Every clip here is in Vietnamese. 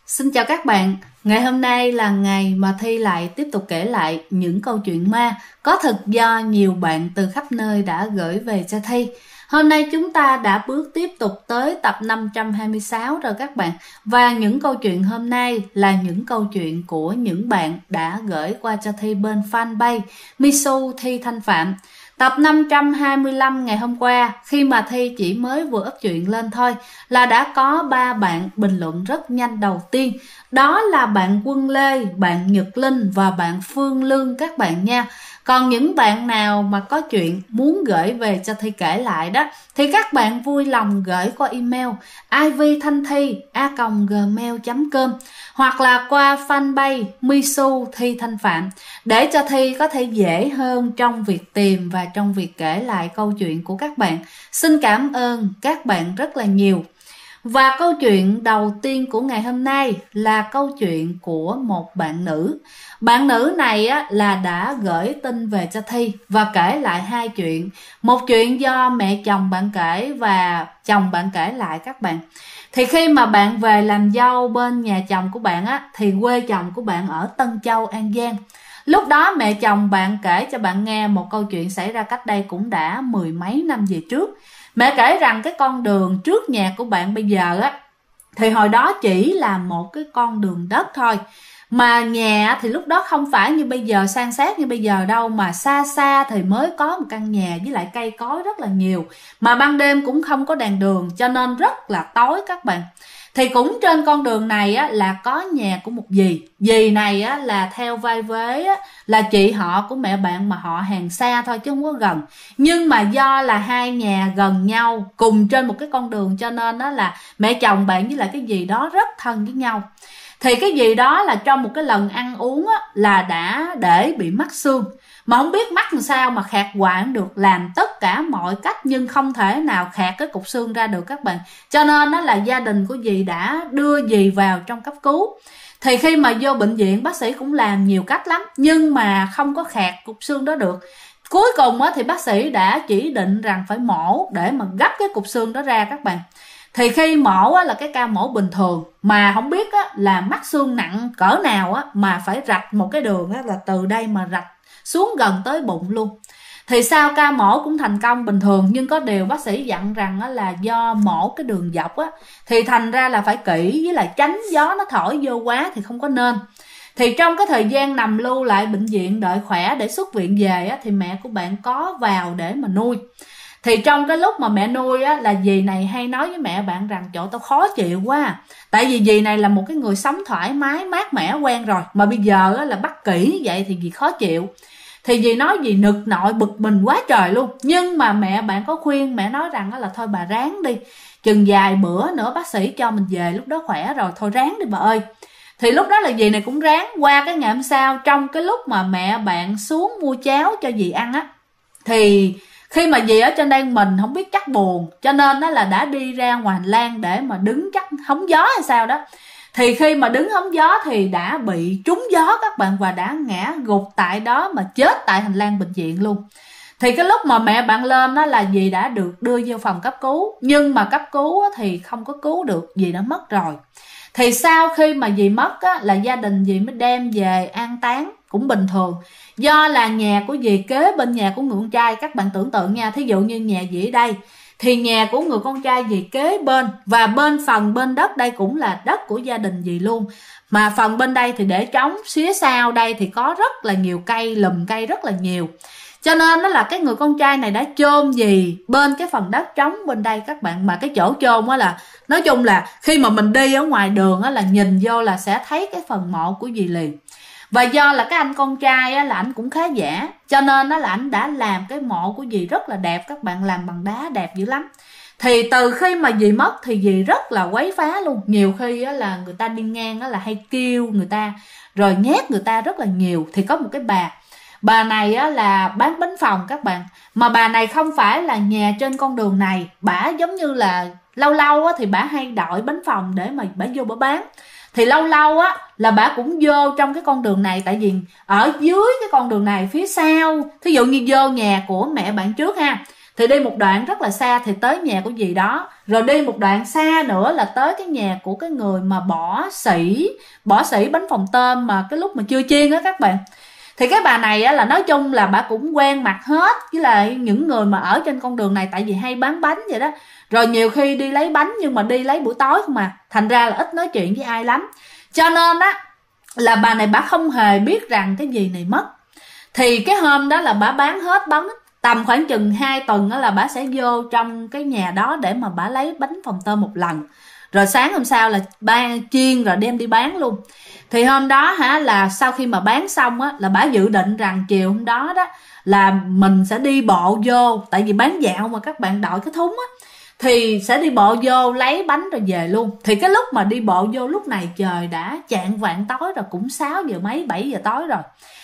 Xin chào các bạn, ngày hôm nay là ngày mà Thi lại tiếp tục kể lại những câu chuyện ma có thật do nhiều bạn từ khắp nơi đã gửi về cho Thi. Hôm nay chúng ta đã bước tiếp tục tới tập 526 rồi các bạn. Và những câu chuyện hôm nay là những câu chuyện của những bạn đã gửi qua cho Thi bên fanpage Misu Thi Thanh Phạm. Tập 525 ngày hôm qua, khi mà Thi chỉ mới vừa up chuyện lên thôi, là đã có 3 bạn bình luận rất nhanh đầu tiên. Đó là bạn Quân Lê, bạn Nhật Linh và bạn Phương Lương các bạn nha. Còn những bạn nào mà có chuyện muốn gửi về cho Thi kể lại đó, thì các bạn vui lòng gửi qua email ivthanthi@gmail.com hoặc là qua fanpage Misu Thi Thanh Phạm để cho Thi có thể dễ hơn trong việc tìm và trong việc kể lại câu chuyện của các bạn. Xin cảm ơn các bạn rất là nhiều. Và câu chuyện đầu tiên của ngày hôm nay là câu chuyện của một bạn nữ. Bạn nữ này á, là đã gửi tin về cho Thi và kể lại hai chuyện. Một chuyện do mẹ chồng bạn kể và chồng bạn kể lại các bạn. Thì khi mà bạn về làm dâu bên nhà chồng của bạn á, thì quê chồng của bạn ở Tân Châu, An Giang. Lúc đó mẹ chồng bạn kể cho bạn nghe một câu chuyện xảy ra cách đây cũng đã mười mấy năm về trước. Mẹ kể rằng cái con đường trước nhà của bạn bây giờ á, thì hồi đó chỉ là một cái con đường đất thôi. Mà nhà thì lúc đó không phải như bây giờ san sát như bây giờ đâu, mà xa xa thì mới có một căn nhà với lại cây cối rất là nhiều. Mà ban đêm cũng không có đèn đường cho nên rất là tối các bạn. Thì cũng trên con đường này á, là có nhà của một dì. Dì này á, là theo vai vế á, là chị họ của mẹ bạn mà họ hàng xa thôi chứ không có gần. Nhưng mà do là hai nhà gần nhau cùng trên một cái con đường cho nên á, là mẹ chồng bạn với lại cái dì đó rất thân với nhau. Thì cái gì đó là trong một cái lần ăn uống á, là đã để bị mắc xương. Mà không biết mắc làm sao mà khạc hoài không được, làm tất cả mọi cách nhưng không thể nào khạc cái cục xương ra được các bạn. Cho nên đó là gia đình của dì đã đưa dì vào trong cấp cứu. Thì khi mà vô bệnh viện bác sĩ cũng làm nhiều cách lắm nhưng mà không có khạc cục xương đó được. Cuối cùng á, thì bác sĩ đã chỉ định rằng phải mổ để mà gấp cái cục xương đó ra các bạn. Thì khi mổ á, là cái ca mổ bình thường mà không biết á, là mắc xương nặng cỡ nào á, mà phải rạch một cái đường á, là từ đây mà rạch xuống gần tới bụng luôn. Thì sau ca mổ cũng thành công bình thường, nhưng có điều bác sĩ dặn rằng á, là do mổ cái đường dọc á, thì thành ra là phải kỹ với lại tránh gió nó thổi vô quá thì không có nên. Thì trong cái thời gian nằm lưu lại bệnh viện đợi khỏe để xuất viện về á, thì mẹ của bạn có vào để mà nuôi. Thì trong cái lúc mà mẹ nuôi á, là dì này hay nói với mẹ bạn rằng chỗ tao khó chịu quá. Tại vì dì này là một cái người sống thoải mái, mát mẻ quen rồi. Mà bây giờ á, là bắt kỹ vậy thì dì khó chịu. Thì dì nói dì nực nội bực mình quá trời luôn. Nhưng mà mẹ bạn có khuyên, mẹ nói rằng á, là thôi bà ráng đi. Chừng vài bữa nữa bác sĩ cho mình về, lúc đó khỏe rồi, thôi ráng đi bà ơi. Thì lúc đó là dì này cũng ráng. Qua cái ngày hôm sau, trong cái lúc mà mẹ bạn xuống mua cháo cho dì ăn á, thì khi mà dì ở trên đây mình không biết chắc buồn, cho nên đó là đã đi ra ngoài hành lang để mà đứng chắc hóng gió hay sao đó. Thì khi mà đứng hóng gió thì đã bị trúng gió các bạn, và đã ngã gục tại đó mà chết tại hành lang bệnh viện luôn. Thì cái lúc mà mẹ bạn lên đó là dì đã được đưa vô phòng cấp cứu, nhưng mà cấp cứu thì không có cứu được, dì đã mất rồi. Thì sau khi mà dì mất á, là gia đình dì mới đem về an táng cũng bình thường. Do là nhà của dì kế bên nhà của người con trai, các bạn tưởng tượng nha, thí dụ như nhà dì ở đây thì nhà của người con trai dì kế bên, và phần bên đất đây cũng là đất của gia đình dì luôn. Mà phần bên đây thì để trống, phía sau đây thì có rất là nhiều cây, lùm cây rất là nhiều. Cho nên đó là cái người con trai này đã chôn dì bên cái phần đất trống bên đây các bạn. Mà cái chỗ chôn á là nói chung là khi mà mình đi ở ngoài đường á, là nhìn vô là sẽ thấy cái phần mộ của dì liền. Và do là cái anh con trai á, là anh cũng khá giả, cho nên đó là anh đã làm cái mộ của dì rất là đẹp các bạn, làm bằng đá đẹp dữ lắm. Thì từ khi mà dì mất thì dì rất là quấy phá luôn. Nhiều khi á, là người ta đi ngang á, là hay kêu người ta, rồi nhét người ta rất là nhiều. Thì có một cái bà này á, là bán bánh phồng các bạn. Mà bà này không phải là nhà trên con đường này, bả giống như là lâu lâu á, thì bả hay đội bánh phồng để mà bả vô bả bán. Thì lâu lâu á là bả cũng vô trong cái con đường này, tại vì ở dưới cái con đường này phía sau, thí dụ như vô nhà của mẹ bạn trước ha, Thì đi một đoạn rất là xa thì tới nhà của dì đó, rồi đi một đoạn xa nữa là tới cái nhà của cái người mà bỏ sỉ bánh phồng tôm mà cái lúc mà chưa chiên á các bạn. Thì cái bà này á, là nói chung là bà cũng quen mặt hết với lại những người mà ở trên con đường này, tại vì hay bán bánh vậy đó. Rồi nhiều khi đi lấy bánh nhưng mà đi lấy buổi tối không mà, thành ra là ít nói chuyện với ai lắm. Cho nên á là bà này bà không hề biết rằng cái gì này mất. Thì cái hôm đó là bà bán hết bánh, tầm khoảng chừng 2 tuần đó là bà sẽ vô trong cái nhà đó để mà bà lấy bánh phồng tôm một lần. Rồi sáng hôm sau là bà chiên rồi đem đi bán luôn. Thì hôm đó là sau khi mà bán xong á là bà dự định rằng chiều hôm đó đó là mình sẽ đi bộ vô, tại vì bán dạo mà các bạn đội cái thúng á, thì sẽ đi bộ vô lấy bánh rồi về luôn. Thì cái lúc mà đi bộ vô lúc này trời đã chạng vạng tối rồi, cũng 6 giờ mấy 7 giờ tối rồi.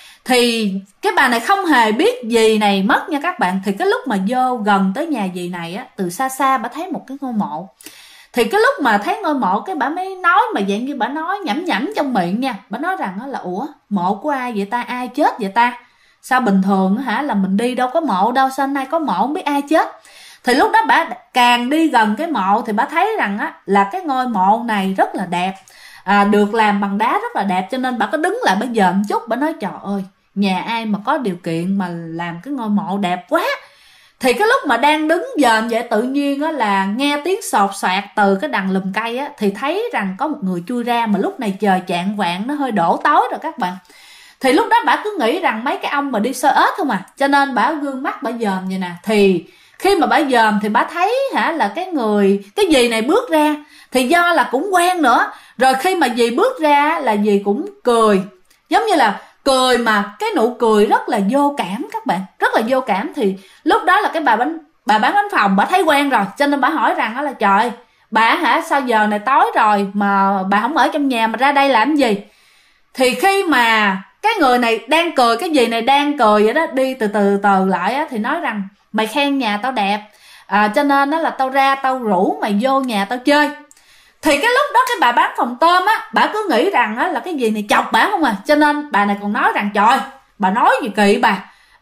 Thì cái bà này không hề biết dì này mất nha các bạn. Thì cái lúc mà vô gần tới nhà dì này á, từ xa xa bà thấy một cái ngôi mộ. Thì cái lúc mà thấy ngôi mộ cái bà mới nói, mà dạng như bà nói nhẩm nhẩm trong miệng nha. Bà nói rằng là ủa mộ của ai vậy ta, ai chết vậy ta? Sao bình thường là mình đi đâu có mộ đâu, sao nay có mộ không biết ai chết. Thì lúc đó bà càng đi gần cái mộ thì bà thấy rằng á là cái ngôi mộ này rất là đẹp, được làm bằng đá rất là đẹp. Cho nên bà có đứng lại bà dòm chút, bà nói trời ơi nhà ai mà có điều kiện mà làm cái ngôi mộ đẹp quá. Thì cái lúc mà đang đứng dòm vậy tự nhiên á là nghe tiếng sột soạt từ cái đằng lùm cây á, thì thấy rằng có một người chui ra. Mà lúc này trời chạng vạng nó hơi đổ tối rồi các bạn. Thì lúc đó bà cứ nghĩ rằng mấy cái ông mà đi sơ ếch không à, cho nên bà gương mắt bà dòm vậy nè. Thì khi mà bà dòm thì bà thấy là cái dì này bước ra. Thì do là cũng quen nữa, rồi khi mà dì bước ra là dì cũng cười, giống như là cười mà cái nụ cười rất là vô cảm các bạn, rất là vô cảm. Thì lúc đó là cái bà bán bánh phồng bà thấy quen rồi, cho nên bà hỏi rằng là trời bà sao giờ này tối rồi mà bà không ở trong nhà mà ra đây làm gì. Thì khi mà cái người này đang cười, cái dì này đang cười vậy đó, đi từ từ lại á, thì nói rằng mày khen nhà tao đẹp, cho nên đó là tao ra tao rủ mày vô nhà tao chơi. Thì cái lúc đó cái bà bán phồng tôm á, bà cứ nghĩ rằng á là cái gì này chọc bà không à, cho nên bà này còn nói rằng trời bà nói gì kỳ bà,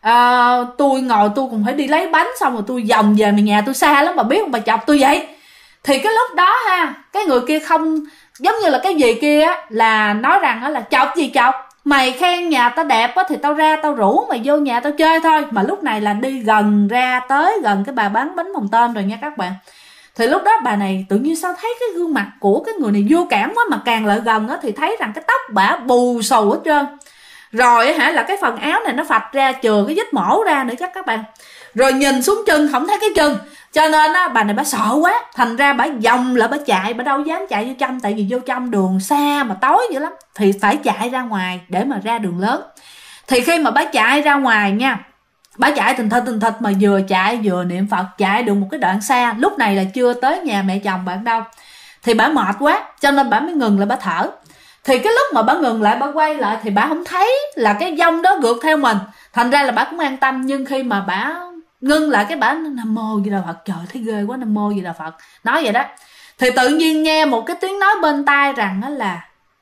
tôi ngồi tôi cũng phải đi lấy bánh xong rồi tôi vòng về mà nhà tôi xa lắm bà biết không, bà chọc tôi vậy. Thì cái lúc đó cái người kia không, giống như là cái gì kia á, là nói rằng á là chọc gì chọc, mày khen nhà tao đẹp á thì tao ra tao rủ mày vô nhà tao chơi thôi. Mà lúc này là đi gần ra tới gần cái bà bán bánh phồng tôm rồi nha các bạn. Thì lúc đó bà này tự nhiên sao thấy cái gương mặt của cái người này vô cảm quá, mà càng lại gần á thì thấy rằng cái tóc bả bù xù hết trơn. Rồi là cái phần áo này nó phạch ra, chừa cái vết mổ ra nữa chắc các bạn. Rồi nhìn xuống chân không thấy cái chân, cho nên á bà này bà sợ quá, thành ra bà vòng lại bà chạy, bà đâu dám chạy vô trong, tại vì vô trong đường xa mà tối dữ lắm, thì phải chạy ra ngoài để mà ra đường lớn. Thì khi mà bà chạy ra ngoài nha, bà chạy thình thịch mà vừa chạy vừa niệm Phật, chạy được một cái đoạn xa. Lúc này là chưa tới nhà mẹ chồng bạn đâu. Thì bà mệt quá cho nên bà mới ngừng lại bà thở. Thì cái lúc mà bà ngừng lại bà quay lại thì bà không thấy là cái vong đó rượt theo mình, thành ra là bà cũng an tâm. Nhưng khi mà bà ngưng lại cái bà Nam Mô Di Đà Phật, trời thấy ghê quá, Nam Mô Di Đà Phật nói vậy đó. Thì tự nhiên nghe một cái tiếng nói bên tai rằng đó là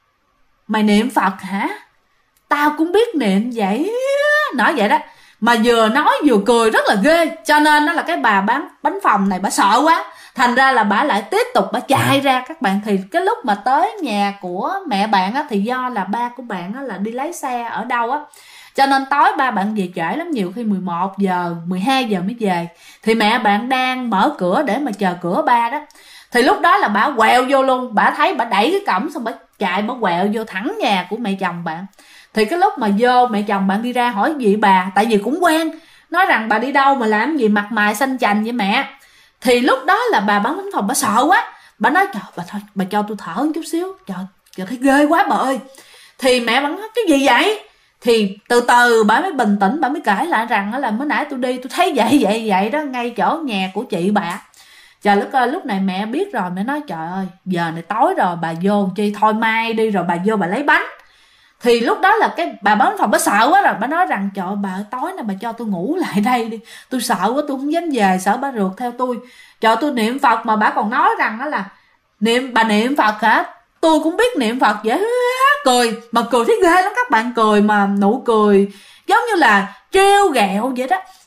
mày niệm Phật hả, tao cũng biết niệm vậy, nói vậy đó. Mà vừa nói vừa cười rất là ghê. Cho nên đó là cái bà bán bánh phồng này bà sợ quá, thành ra là bà lại tiếp tục bà chạy ra các bạn. Thì cái lúc mà tới nhà của mẹ bạn á, thì do là ba của bạn á là đi lấy xe ở đâu á, cho nên tối ba bạn về trễ lắm, nhiều khi 11 giờ 12 giờ mới về. Thì mẹ bạn đang mở cửa để mà chờ cửa ba đó. Thì lúc đó là bà quẹo vô luôn, bà thấy bà đẩy cái cổng xong bà chạy, bà quẹo vô thẳng nhà của mẹ chồng bạn. Thì cái lúc mà vô mẹ chồng bạn đi ra hỏi gì bà, tại vì cũng quen, nói rằng bà đi đâu mà làm gì mặt mày xanh chành vậy mẹ. Thì lúc đó là bà bán bánh phồng bà sợ quá, bà nói trời bà thôi bà cho tôi thở một chút xíu, trời thấy ghê quá bà ơi. Thì mẹ bạn nói cái gì vậy. Thì từ từ bà mới bình tĩnh, bà mới kể lại rằng là mới nãy tôi đi tôi thấy vậy đó, ngay chỗ nhà của chị bà. Trời đất ơi, lúc này mẹ biết rồi, mẹ nói trời ơi giờ này tối rồi bà vô chi, thôi mai đi rồi bà vô bà lấy bánh. Thì lúc đó là cái bà bán phòng bà sợ quá rồi, bà nói rằng trời ơi, bà tối nay bà cho tôi ngủ lại đây đi, tôi sợ quá tôi không dám về, sợ bà rượt theo tôi. Trời, tôi niệm Phật mà bà còn nói rằng đó là bà niệm Phật hả, tôi cũng biết niệm Phật vậy. Cười mà cười thấy ghê lắm các bạn, cười mà nụ cười giống như là trêu ghẹo vậy đó.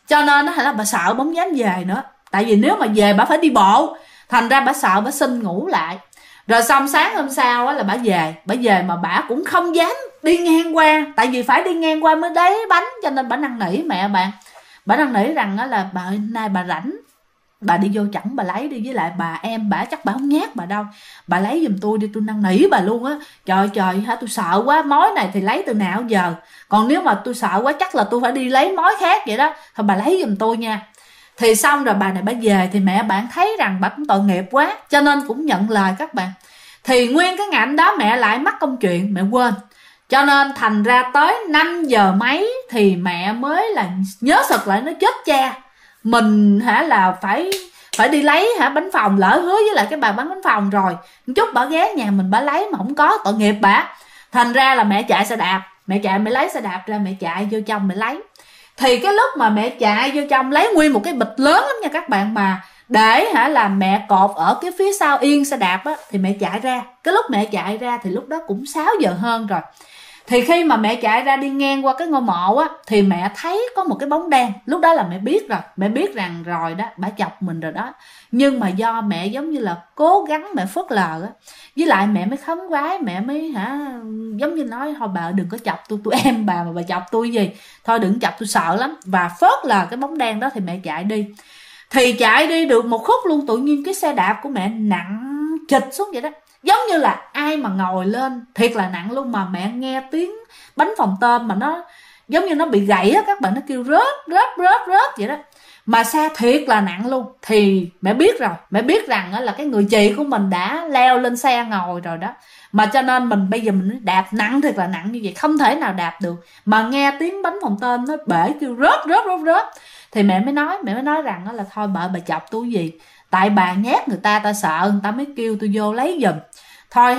Cho nên là bà sợ bà không dám về nữa, tại vì nếu mà về bà phải đi bộ, thành ra bà sợ, bà xin ngủ lại. Rồi xong sáng hôm sau là bà về mà bà cũng không dám đi ngang qua, tại vì phải đi ngang qua mới lấy bánh, cho nên bà năn nỉ mẹ bạn. Bà năn nỉ rằng là bà nay bà rảnh, bà đi vô chổng bà lấy đi, với lại bà em bà chắc bà không nhát bà đâu, bà lấy giùm tôi đi, tôi năn nỉ bà luôn á. Trời hả, tôi sợ quá, mối này thì lấy từ nào giờ, còn nếu mà tôi sợ quá chắc là tôi phải đi lấy mối khác vậy đó, thôi bà lấy giùm tôi nha. Thì xong rồi bà này bà về thì mẹ bạn thấy rằng bà cũng tội nghiệp quá, cho nên cũng nhận lời các bạn. Thì nguyên cái ngày đó mẹ lại mắc công chuyện, mẹ quên, cho nên thành ra tới 5 giờ mấy thì mẹ mới là nhớ sực lại, nó chết cha, mình là phải đi lấy bánh phồng, lỡ hứa với lại cái bà bán bánh phồng rồi, chút bà ghé nhà mình bà lấy mà không có, tội nghiệp bà. Thành ra là mẹ chạy xe đạp, mẹ lấy xe đạp ra, mẹ chạy vô trong mẹ lấy. Thì cái lúc mà mẹ chạy vô trong lấy nguyên một cái bịch lớn lắm nha các bạn, mà để là mẹ cột ở cái phía sau yên xe đạp á, thì mẹ chạy ra. Cái lúc mẹ chạy ra thì lúc đó cũng 6 giờ hơn rồi. Thì khi mà mẹ chạy ra đi ngang qua cái ngôi mộ á, thì mẹ thấy có một cái bóng đen. Lúc đó là mẹ biết rồi, mẹ biết rằng rồi đó, bà chọc mình rồi đó. Nhưng mà do mẹ giống như là cố gắng mẹ phớt lờ á, với lại mẹ mới khấn vái, mẹ mới giống như nói thôi bà đừng có chọc tôi em bà mà bà chọc tôi gì, thôi đừng chọc tôi sợ lắm, và phớt lờ cái bóng đen đó. Thì mẹ chạy đi, thì chạy đi được một khúc luôn, tự nhiên cái xe đạp của mẹ nặng trịch xuống vậy đó, giống như là ai mà ngồi lên, thiệt là nặng luôn. Mà mẹ nghe tiếng bánh phồng tôm mà nó giống như nó bị gãy á các bạn, nó kêu rớt vậy đó, mà xe thiệt là nặng luôn. Thì mẹ biết rồi, mẹ biết rằng là cái người chị của mình đã leo lên xe ngồi rồi đó, mà cho nên mình bây giờ mình đạp nặng, thiệt là nặng như vậy không thể nào đạp được. Mà nghe tiếng bánh phồng tôm nó bể kêu rớt, thì mẹ mới nói rằng là thôi bà chọc tôi gì, tại bà nhát người ta sợ, người ta mới kêu tôi vô lấy giùm. Thôi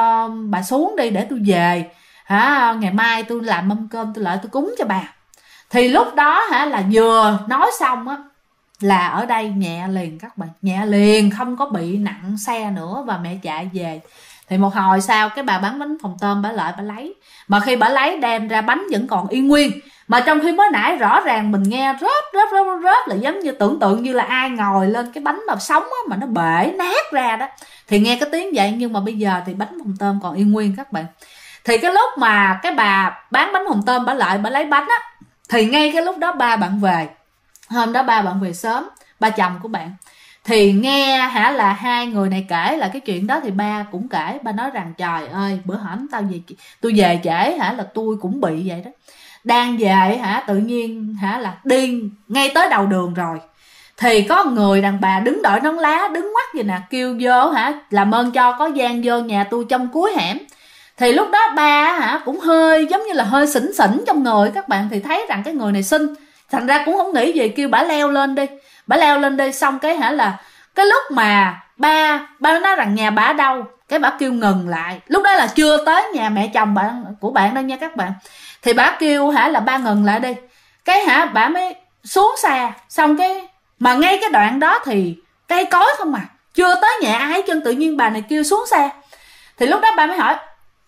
bà xuống đi để tôi về, ngày mai tôi làm mâm cơm tôi lại tôi cúng cho bà. Thì lúc đó là vừa nói xong á, là ở đây nhẹ liền các bạn, nhẹ liền, không có bị nặng xe nữa, và mẹ chạy về. Thì một hồi sau cái bà bán bánh phồng tôm bà lại bà lấy, mà khi bà lấy đem ra bánh vẫn còn y nguyên, mà trong khi mới nãy rõ ràng mình nghe rớt là giống như tưởng tượng như là ai ngồi lên cái bánh mà sống á, mà nó bể nát ra đó, thì nghe cái tiếng vậy. Nhưng mà bây giờ thì bánh phồng tôm còn y nguyên các bạn. Thì cái lúc mà cái bà bán bánh phồng tôm bà lại bà lấy bánh á, thì ngay cái lúc đó ba bạn về, hôm đó ba bạn về sớm, ba chồng của bạn. Thì nghe là hai người này kể là cái chuyện đó, thì ba cũng kể, ba nói rằng trời ơi bữa hổm tôi về trễ là tôi cũng bị vậy đó. Đang về tự nhiên là đi ngay tới đầu đường rồi, thì có người đàn bà đứng đội nón lá, đứng ngoắt vậy nè, kêu vô làm ơn cho có gian vô nhà tôi trong cuối hẻm. Thì lúc đó ba cũng hơi giống như là hơi xỉn trong người các bạn, thì thấy rằng cái người này xinh, thành ra cũng không nghĩ gì, kêu bả leo lên đi. Xong cái là cái lúc mà ba nói rằng nhà bả đâu, cái bả kêu ngừng lại. Lúc đó là chưa tới nhà mẹ chồng của bạn đâu nha các bạn. Thì bả kêu là ba ngừng lại đi, cái bả mới xuống xe. Xong cái mà ngay cái đoạn đó thì cây cối không mà chưa tới nhà ai chân, tự nhiên bà này kêu xuống xe. Thì lúc đó ba mới hỏi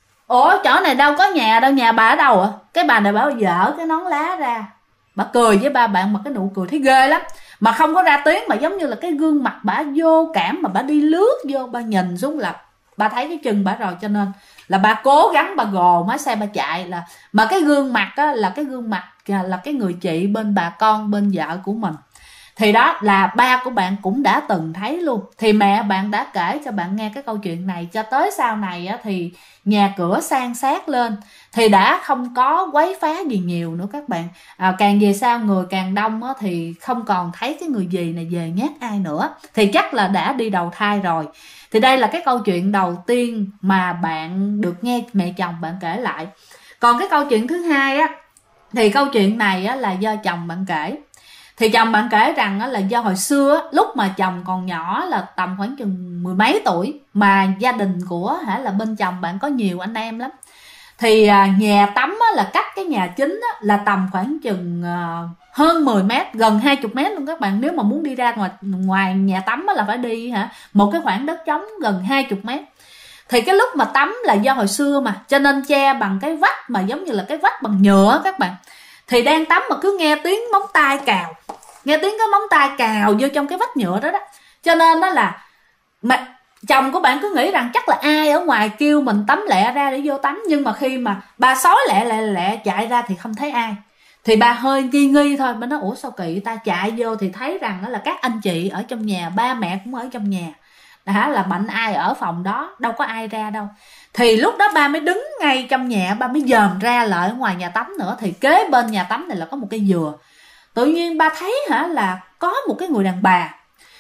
ủa chỗ này đâu có nhà đâu, nhà bà ở đâu ạ? Cái bà này bà dở cái nón lá ra, bà cười với ba bạn, mà cái nụ cười thấy ghê lắm, mà không có ra tiếng, mà giống như là cái gương mặt bà vô cảm, mà bà đi lướt vô, bà nhìn xuống là bà thấy cái chân bà rồi, cho nên là bà cố gắng bà gồ máy xe bà chạy. Là mà cái gương mặt á, là cái gương mặt là cái người chị bên bà con bên vợ của mình. Thì đó là ba của bạn cũng đã từng thấy luôn. Thì mẹ bạn đã kể cho bạn nghe cái câu chuyện này, cho tới sau này á, thì nhà cửa san sát lên, thì đã không có quấy phá gì nhiều nữa các bạn. Càng về sau người càng đông á, thì không còn thấy cái người dì này về nhát ai nữa, thì chắc là đã đi đầu thai rồi. Thì đây là cái câu chuyện đầu tiên mà bạn được nghe mẹ chồng bạn kể lại. Còn cái câu chuyện thứ hai á, thì câu chuyện này á, là do chồng bạn kể. Thì chồng bạn kể rằng á, là do hồi xưa lúc mà chồng còn nhỏ, là tầm khoảng chừng 10 mấy tuổi, mà gia đình của là bên chồng bạn có nhiều anh em lắm. Thì nhà tắm á, là cách cái nhà chính á, là tầm khoảng chừng hơn 10 mét, gần 20 mét luôn các bạn. Nếu mà muốn đi ra ngoài nhà tắm á, là phải đi một cái khoảng đất trống gần 20 mét. Thì cái lúc mà tắm là do hồi xưa mà, cho nên che bằng cái vách mà giống như là cái vách bằng nhựa các bạn. Thì đang tắm mà cứ nghe tiếng móng tay cào, nghe tiếng cái móng tay cào vô trong cái vách nhựa đó đó. Cho nên đó là mà chồng của bạn cứ nghĩ rằng chắc là ai ở ngoài kêu mình tắm lẹ ra để vô tắm, nhưng mà khi mà bà sói lẹ chạy ra thì không thấy ai. Thì bà hơi nghi thôi, bà nói ủa sao kỳ ta, chạy vô thì thấy rằng đó là các anh chị ở trong nhà, ba mẹ cũng ở trong nhà, là bệnh ai ở phòng đó, đâu có ai ra đâu. Thì lúc đó ba mới đứng ngay trong nhà, ba mới dòm ra lại ở ngoài nhà tắm nữa. Thì kế bên nhà tắm này là có một cây dừa. Tự nhiên ba thấy là có một cái người đàn bà,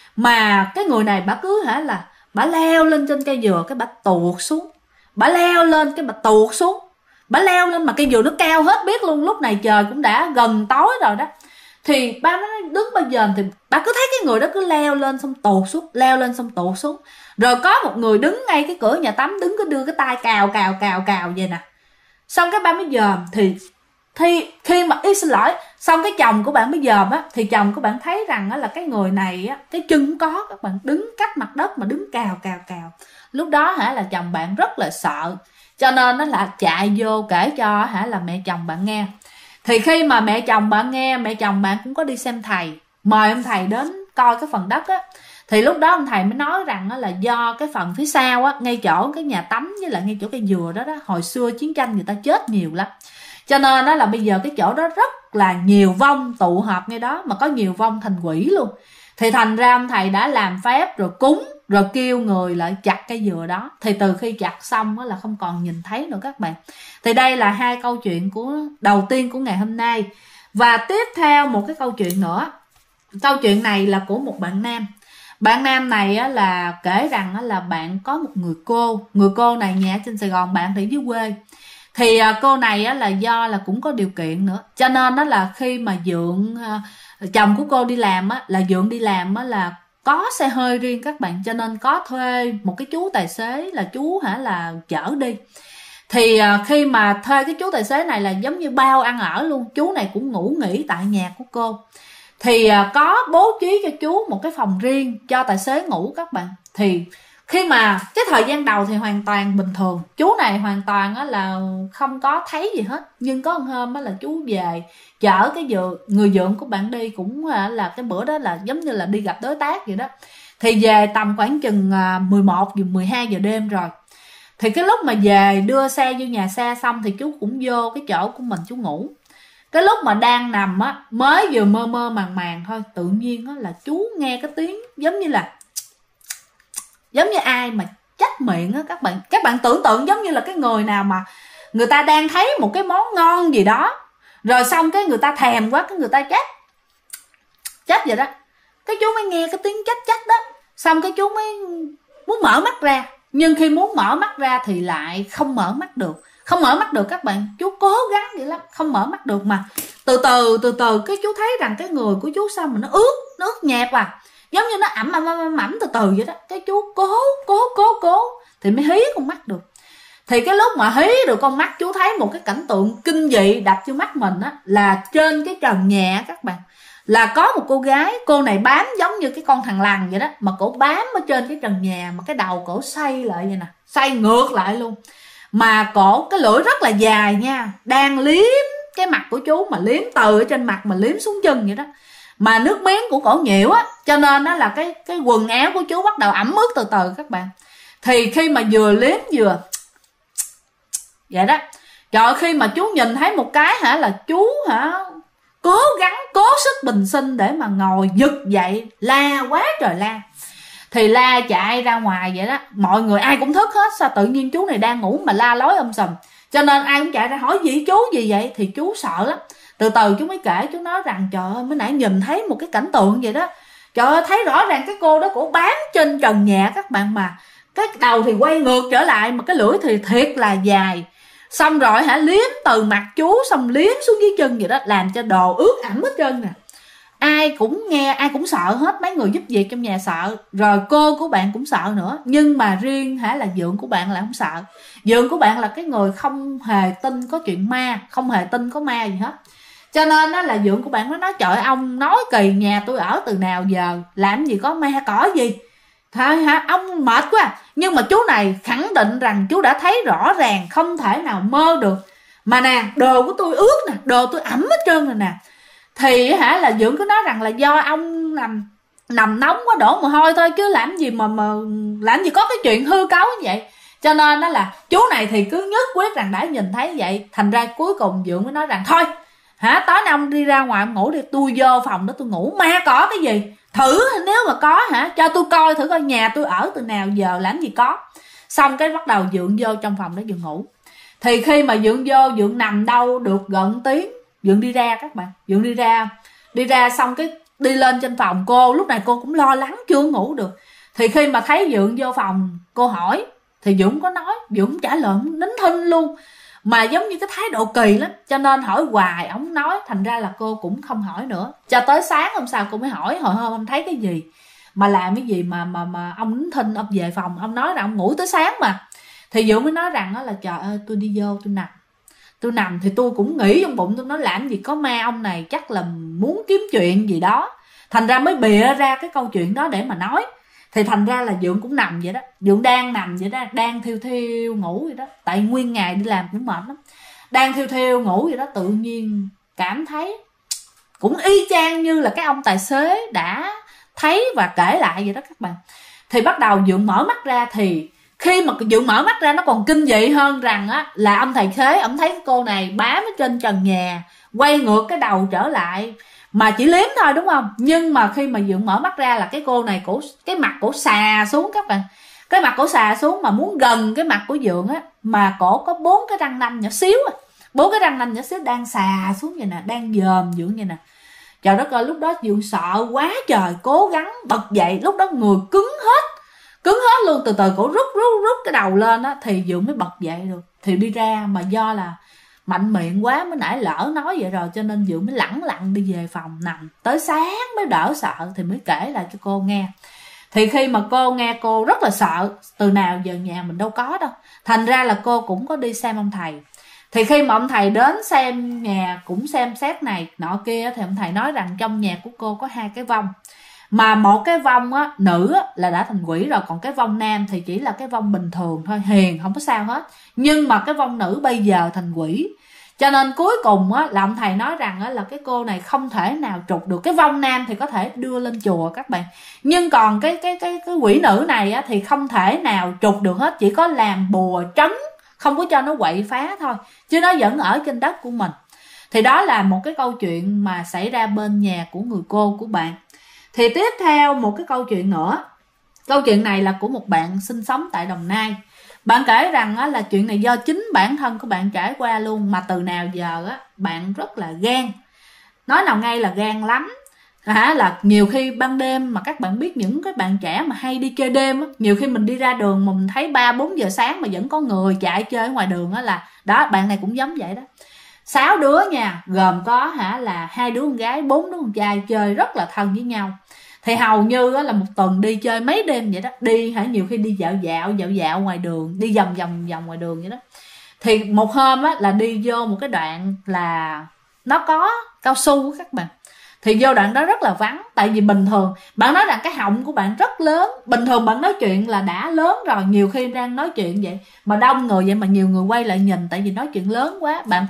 mà cái người này bà cứ là bà leo lên trên cây dừa, cái bà tuột xuống, bà leo lên cái bà tuột xuống, bà leo lên mà cây dừa nó cao hết biết luôn. Lúc này trời cũng đã gần tối rồi đó. Thì ba nó đứng bây giờ thì bà cứ thấy cái người đó cứ leo lên xong tuột xuống, leo lên xong tuột xuống. Rồi có một người đứng ngay cái cửa nhà tắm, đứng cứ đưa cái tay cào vậy nè. Xong cái ba mới dòm, thì khi mà xin lỗi, xong cái chồng của bạn mới dòm á, thì chồng của bạn thấy rằng á là cái người này á, cái chân cũng có, các bạn đứng cách mặt đất mà đứng cào. Lúc đó là chồng bạn rất là sợ, cho nên nó là chạy vô kể cho là mẹ chồng bạn nghe. Thì khi mà mẹ chồng bạn nghe, mẹ chồng bạn cũng có đi xem thầy, mời ông thầy đến coi cái phần đất á. Thì lúc đó ông thầy mới nói rằng là do cái phần phía sau á, ngay chỗ cái nhà tắm với lại ngay chỗ cây dừa đó hồi xưa chiến tranh người ta chết nhiều lắm, cho nên đó là bây giờ cái chỗ đó rất là nhiều vong tụ họp ngay đó, mà có nhiều vong thành quỷ luôn. Thì thành ra ông thầy đã làm phép rồi cúng, rồi kêu người lại chặt cây dừa đó. Thì từ khi chặt xong là không còn nhìn thấy nữa các bạn. Thì đây là hai câu chuyện đầu tiên của ngày hôm nay. Và tiếp theo một cái câu chuyện nữa. Câu chuyện này là của một bạn nam. Bạn nam này là kể rằng là bạn có một người cô. Người cô này nhà trên Sài Gòn, bạn thì dưới quê. Thì cô này là do là cũng có điều kiện nữa, cho nên đó là khi mà Dượng, chồng của cô đi làm là Dượng đi làm là có xe hơi riêng các bạn, cho nên có thuê một cái chú tài xế là chú là chở đi. Thì khi mà thuê cái chú tài xế này là giống như bao ăn ở luôn, chú này cũng ngủ nghỉ tại nhà của cô. Thì có bố trí cho chú một cái phòng riêng cho tài xế ngủ các bạn. Thì khi mà cái thời gian đầu thì hoàn toàn bình thường, chú này hoàn toàn là không có thấy gì hết. Nhưng có một hôm là chú về chở cái người Dượng của bạn đi, cũng là cái bữa đó là giống như là đi gặp đối tác vậy đó. Thì về tầm khoảng chừng 11 giờ 12 giờ đêm rồi. Thì cái lúc mà về đưa xe vô nhà xe xong thì chú cũng vô cái chỗ của mình chú ngủ. Cái lúc mà đang nằm mới vừa mơ màng thôi, tự nhiên là chú nghe cái tiếng giống như ai mà chách miệng á các bạn. Các bạn tưởng tượng giống như là cái người nào mà người ta đang thấy một cái món ngon gì đó, rồi xong cái người ta thèm quá, cái người ta chách vậy đó. Cái chú mới nghe cái tiếng chách đó, xong cái chú mới muốn mở mắt ra. Nhưng khi muốn mở mắt ra thì lại không mở mắt được. Không mở mắt được các bạn, chú cố gắng vậy lắm, không mở mắt được. Mà từ từ cái chú thấy rằng cái người của chú sao mà nó ướt nhẹp giống như nó ẩm từ vậy đó. Cái chú cố thì mới hí con mắt được. Thì cái lúc mà hí được con mắt, chú thấy một cái cảnh tượng kinh dị đập vô mắt mình là trên cái trần nhà các bạn, là có một cô gái. Cô này bám giống như cái con thằng lằn vậy đó, mà cổ bám ở trên cái trần nhà, mà cái đầu cổ xoay lại vậy nè, xoay ngược lại luôn. Mà cổ cái lưỡi rất là dài nha, đang liếm cái mặt của chú, mà liếm từ ở trên mặt mà liếm xuống chân vậy đó. Mà nước miếng của cổ nhiều cho nên là cái quần áo của chú bắt đầu ẩm ướt từ từ các bạn. Thì khi mà vừa liếm vừa vậy đó, trời ơi, khi mà chú nhìn thấy một cái là chú cố gắng cố sức bình sinh để mà ngồi giật dậy, la quá trời la. Thì la chạy ra ngoài vậy đó, mọi người ai cũng thức hết, sao tự nhiên chú này đang ngủ mà la lối sùm. Cho nên ai cũng chạy ra hỏi gì chú gì vậy. Thì chú sợ lắm, từ từ chú mới kể. Chú nói rằng trời ơi, mới nãy nhìn thấy một cái cảnh tượng vậy đó, trời ơi, thấy rõ ràng cái cô đó cổ bám trên trần nhà các bạn, mà cái đầu thì quay ngược trở lại, mà cái lưỡi thì thiệt là dài. Xong rồi liếm từ mặt chú, xong liếm xuống dưới chân vậy đó, làm cho đồ ướt ẩm hết trơn nè. Ai cũng nghe, ai cũng sợ hết, mấy người giúp việc trong nhà sợ, rồi cô của bạn cũng sợ nữa. Nhưng mà riêng là Dượng của bạn là không sợ. Dượng của bạn là cái người không hề tin có chuyện ma, không hề tin có ma gì hết. Cho nên là Dượng của bạn nó nói trời, ông nói kỳ, nhà tôi ở từ nào giờ, làm gì có ma cỏ gì. Thôi ông mệt quá. Nhưng mà chú này khẳng định rằng chú đã thấy rõ ràng, không thể nào mơ được. Mà nè, đồ của tôi ướt nè, đồ tôi ẩm hết trơn rồi nè. Thì hả là Dưỡng cứ nói rằng là do ông nằm nóng quá đổ mồ hôi thôi, chứ làm gì mà làm gì có cái chuyện hư cấu như vậy. Cho nên đó là chú này thì cứ nhất quyết rằng đã nhìn thấy vậy, thành ra cuối cùng Dưỡng mới nói rằng thôi hả, tối nay ông đi ra ngoài ông ngủ đi, tôi vô phòng đó tôi ngủ. Ma có cái gì, thử nếu mà có hả cho tôi coi thử coi nhà tôi ở từ nào giờ làm gì có. Xong cái bắt đầu Dưỡng vô trong phòng đó Dưỡng ngủ. Thì khi mà Dưỡng vô, Dưỡng nằm đâu được gần tiếng, Dưỡng đi ra các bạn. Dưỡng đi ra xong cái đi lên trên phòng. Cô lúc này cô cũng lo lắng chưa ngủ được. Thì khi mà thấy Dưỡng vô phòng, cô hỏi thì Dưỡng có nói, Dưỡng trả lời nín thinh luôn, mà giống như cái thái độ kỳ lắm, cho nên hỏi hoài ổng nói, thành ra là cô cũng không hỏi nữa. Cho tới sáng hôm sau cô mới hỏi, hồi hôm ông thấy cái gì mà làm cái gì mà ông nín thinh, ông về phòng ông nói rằng ông ngủ tới sáng mà. Thì Dưỡng mới nói rằng đó là trời ơi, tôi đi vô tôi nằm thì tôi cũng nghĩ trong bụng tôi nói làm gì có ma, ông này chắc là muốn kiếm chuyện gì đó, thành ra mới bịa ra cái câu chuyện đó để mà nói. Thì thành ra là Dưỡng cũng nằm vậy đó, Dưỡng đang nằm vậy đó, đang thiêu thiêu ngủ vậy đó, tại nguyên ngày đi làm cũng mệt lắm, đang thiêu thiêu ngủ vậy đó, tự nhiên cảm thấy cũng y chang như là cái ông tài xế đã thấy và kể lại vậy đó các bạn. Thì bắt đầu Dưỡng mở mắt ra, thì khi mà Dưỡng mở mắt ra nó còn kinh dị hơn rằng á là ông thầy khế ổng thấy cái cô này bám ở trên trần nhà, quay ngược cái đầu trở lại mà chỉ liếm thôi đúng không. Nhưng mà khi mà Dưỡng mở mắt ra là cái cô này cái mặt cổ xà xuống các bạn, cái mặt cổ xà xuống mà muốn gần cái mặt của Dưỡng á, mà cổ có 4 cái răng nanh nhỏ xíu, 4 cái răng nanh nhỏ xíu đang xà xuống vậy nè, đang dòm Dưỡng vậy nè. Trời đất ơi, lúc đó Dưỡng sợ quá trời, cố gắng bật dậy, lúc đó người cứng hết luôn, từ từ cổ rút cái đầu lên á thì Dưỡng mới bật dậy được, thì đi ra. Mà do là mạnh miệng quá, mới nãy lỡ nói vậy rồi cho nên Dưỡng mới lẳng lặng đi về phòng nằm, tới sáng mới đỡ sợ thì mới kể lại cho cô nghe. Thì khi mà cô nghe cô rất là sợ, từ nào giờ nhà mình đâu có đâu, thành ra là cô cũng có đi xem ông thầy. Thì khi mà ông thầy đến xem nhà, cũng xem xét này nọ kia, thì ông thầy nói rằng trong nhà của cô có 2 cái vong, mà một cái vong á, nữ á, là đã thành quỷ rồi, còn cái vong nam thì chỉ là cái vong bình thường thôi, hiền không có sao hết, nhưng mà cái vong nữ bây giờ thành quỷ. Cho nên cuối cùng á, là ông thầy nói rằng á, là cái cô này không thể nào trục được. Cái vong nam thì có thể đưa lên chùa các bạn, nhưng còn cái quỷ nữ này á, thì không thể nào trục được hết, chỉ có làm bùa trấn, không có cho nó quậy phá thôi, chứ nó vẫn ở trên đất của mình. Thì đó là một cái câu chuyện mà xảy ra bên nhà của người cô của bạn. Thì tiếp theo một cái câu chuyện nữa. Câu chuyện này là của một bạn sinh sống tại Đồng Nai. Bạn kể rằng á, là chuyện này do chính bản thân của bạn trải qua luôn, mà từ nào giờ á, bạn rất là gan. Nói nào ngay là gan lắm. Là nhiều khi ban đêm, mà các bạn biết những cái bạn trẻ mà hay đi chơi đêm á, nhiều khi mình đi ra đường mà mình thấy 3-4 giờ sáng mà vẫn có người chạy chơi ở ngoài đường á, là đó, bạn này cũng giống vậy đó. 6 đứa nha, gồm có là 2 đứa con gái, 4 đứa con trai, chơi rất là thân với nhau. Thì hầu như là một tuần đi chơi mấy đêm vậy đó, đi nhiều khi đi dạo ngoài đường, đi vòng ngoài đường vậy đó. Thì một hôm á, là đi vô một cái đoạn là nó có cao su các bạn. Thì vô đoạn đó rất là vắng, tại vì bình thường bạn nói rằng cái họng của bạn rất lớn, bình thường bạn nói chuyện là đã lớn rồi, nhiều khi đang nói chuyện vậy mà đông người vậy mà nhiều người quay lại nhìn, tại vì nói chuyện lớn quá, bạn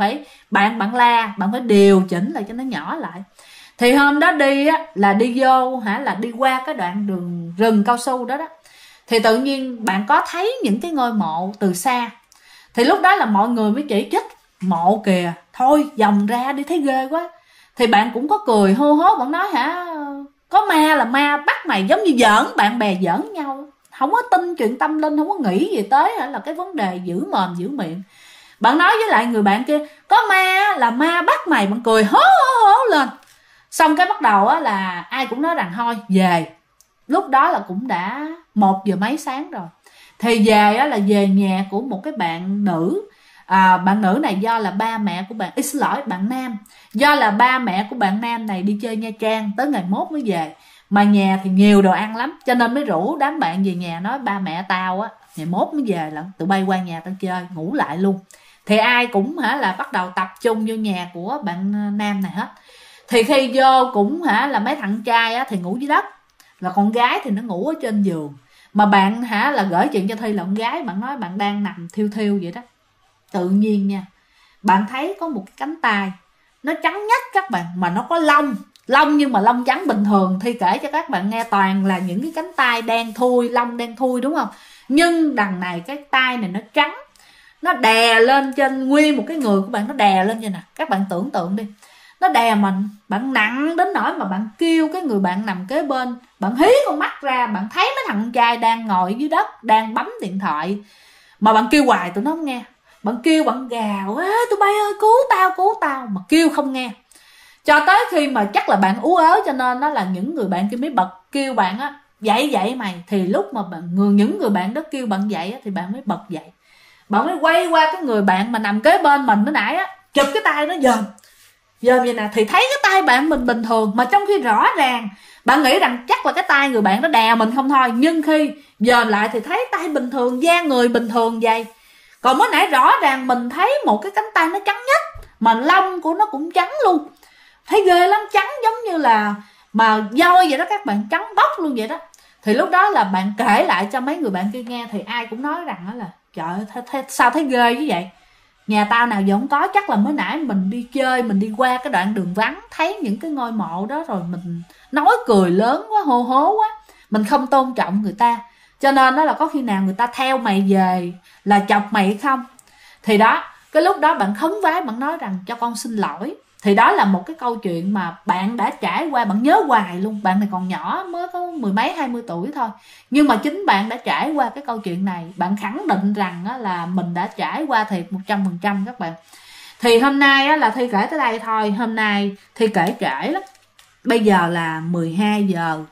la, bạn phải điều chỉnh lại cho nó nhỏ lại. Thì hôm đó đi á, là đi vô là đi qua cái đoạn đường rừng cao su đó đó, thì tự nhiên bạn có thấy những cái ngôi mộ từ xa. Thì lúc đó là mọi người mới chỉ trích, mộ kìa, thôi vòng ra đi thấy ghê quá. Thì bạn cũng có cười hô hố, bạn nói có ma là ma bắt mày, giống như giỡn, bạn bè giỡn nhau, không có tin chuyện tâm linh, không có nghĩ gì tới là cái vấn đề giữ mồm giữ miệng. Bạn nói với lại người bạn kia có ma là ma bắt mày, bạn cười hố lên. Xong cái bắt đầu á, là ai cũng nói rằng thôi về. Lúc đó là cũng đã 1 giờ mấy sáng rồi. Thì về á, là về nhà của một cái bạn nữ. Bạn nữ này do là ba mẹ của bạn, xin lỗi, bạn nam, do là ba mẹ của bạn nam này đi chơi Nha Trang, tới ngày mốt mới về. Mà nhà thì nhiều đồ ăn lắm, cho nên mới rủ đám bạn về nhà, nói ba mẹ tao á ngày mốt mới về lận, tụi bay qua nhà tao chơi, ngủ lại luôn. Thì ai cũng là bắt đầu tập trung vô nhà của bạn nam này hết. Thì khi vô cũng là mấy thằng trai á, thì ngủ dưới đất, là con gái thì nó ngủ ở trên giường. Mà bạn là gửi chuyện cho Thi là con gái, bạn nói bạn đang nằm thiêu thiêu vậy đó. Tự nhiên nha, bạn thấy có một cái cánh tay nó trắng nhất các bạn, mà nó có lông nhưng mà lông trắng bình thường. Thi kể cho các bạn nghe toàn là những cái cánh tay đen thui, lông đen thui đúng không? Nhưng đằng này cái tay này nó trắng, nó đè lên trên nguyên một cái người của bạn, nó đè lên như nè. Các bạn tưởng tượng đi, nó đè mình, bạn nặng đến nỗi mà bạn kêu cái người bạn nằm kế bên, bạn hí con mắt ra, bạn thấy mấy thằng con trai đang ngồi dưới đất đang bấm điện thoại, mà bạn kêu hoài tụi nó không nghe. Bạn kêu, bạn gào: "Ê, tụi bay ơi, cứu tao", mà kêu không nghe. Cho tới khi mà chắc là bạn ú ớ, cho nên nó là những người bạn kia mới bật kêu bạn á: dậy mày. Thì lúc mà những người bạn đó kêu bạn dậy á, thì bạn mới bật dậy. Bạn mới quay qua cái người bạn mà nằm kế bên mình mới nãy á, chụp cái tay nó dòm vậy nè. Thì thấy cái tay bạn mình bình thường, mà trong khi rõ ràng bạn nghĩ rằng chắc là cái tay người bạn nó đè mình không thôi, nhưng khi dòm lại thì thấy tay bình thường, da người bình thường vậy. Còn mới nãy rõ ràng mình thấy một cái cánh tay nó trắng nhất, mà lông của nó cũng trắng luôn. Thấy ghê lắm, trắng giống như là mà voi vậy đó các bạn, trắng bóc luôn vậy đó. Thì lúc đó là bạn kể lại cho mấy người bạn kia nghe, thì ai cũng nói rằng đó là trời ơi, sao thấy ghê như vậy, nhà tao nào giờ không có. Chắc là mới nãy mình đi chơi, mình đi qua cái đoạn đường vắng, thấy những cái ngôi mộ đó rồi mình nói cười lớn quá, hô hố quá, mình không tôn trọng người ta, cho nên đó là có khi nào người ta theo mày về là chọc mày hay không. Thì đó, cái lúc đó bạn khấn vái, bạn nói rằng cho con xin lỗi. Thì đó là một cái câu chuyện mà bạn đã trải qua, bạn nhớ hoài luôn. Bạn này còn nhỏ, mới có 10 mấy 20 tuổi thôi, nhưng mà chính bạn đã trải qua cái câu chuyện này. Bạn khẳng định rằng là mình đã trải qua thiệt 100% các bạn. Thì hôm nay là Thi kể tới đây thôi. Hôm nay Thi kể trễ lắm. Bây giờ là 12 giờ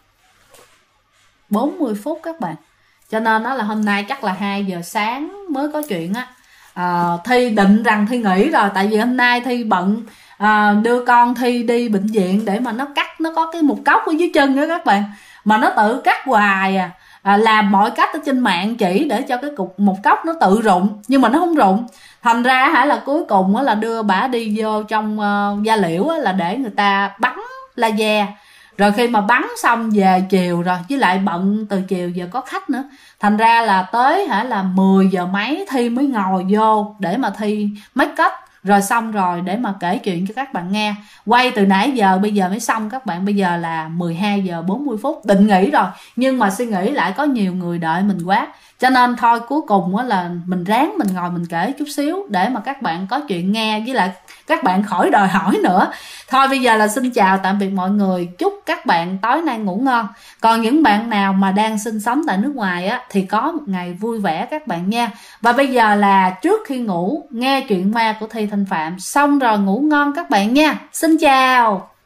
40 phút các bạn, cho nên là hôm nay chắc là 2 giờ sáng mới có chuyện á. Thi định rằng Thi nghỉ rồi, tại vì hôm nay Thi bận đưa con Thi đi bệnh viện để mà nó cắt, nó có cái một cốc ở dưới chân đó các bạn, mà nó tự cắt hoài làm mọi cách ở trên mạng chỉ để cho cái cục một cốc nó tự rụng, nhưng mà nó không rụng. Thành ra là cuối cùng là đưa bả đi vô trong da liễu là để người ta bắn laser. Rồi khi mà bắn xong về chiều rồi, với lại bận từ chiều giờ có khách nữa, thành ra là tới là 10 giờ mấy Thi mới ngồi vô để mà Thi make up rồi xong rồi để mà kể chuyện cho các bạn nghe. Quay từ nãy giờ bây giờ mới xong các bạn. Bây giờ là 12 giờ 40 phút, định nghỉ rồi, nhưng mà suy nghĩ lại có nhiều người đợi mình quá, cho nên thôi cuối cùng là mình ráng mình ngồi mình kể chút xíu để mà các bạn có chuyện nghe, với lại các bạn khỏi đòi hỏi nữa. Thôi bây giờ là xin chào tạm biệt mọi người, chúc các bạn tối nay ngủ ngon. Còn những bạn nào mà đang sinh sống tại nước ngoài thì có một ngày vui vẻ các bạn nha. Và bây giờ là trước khi ngủ nghe chuyện ma của Thi Thanh Phạm, xong rồi ngủ ngon các bạn nha. Xin chào.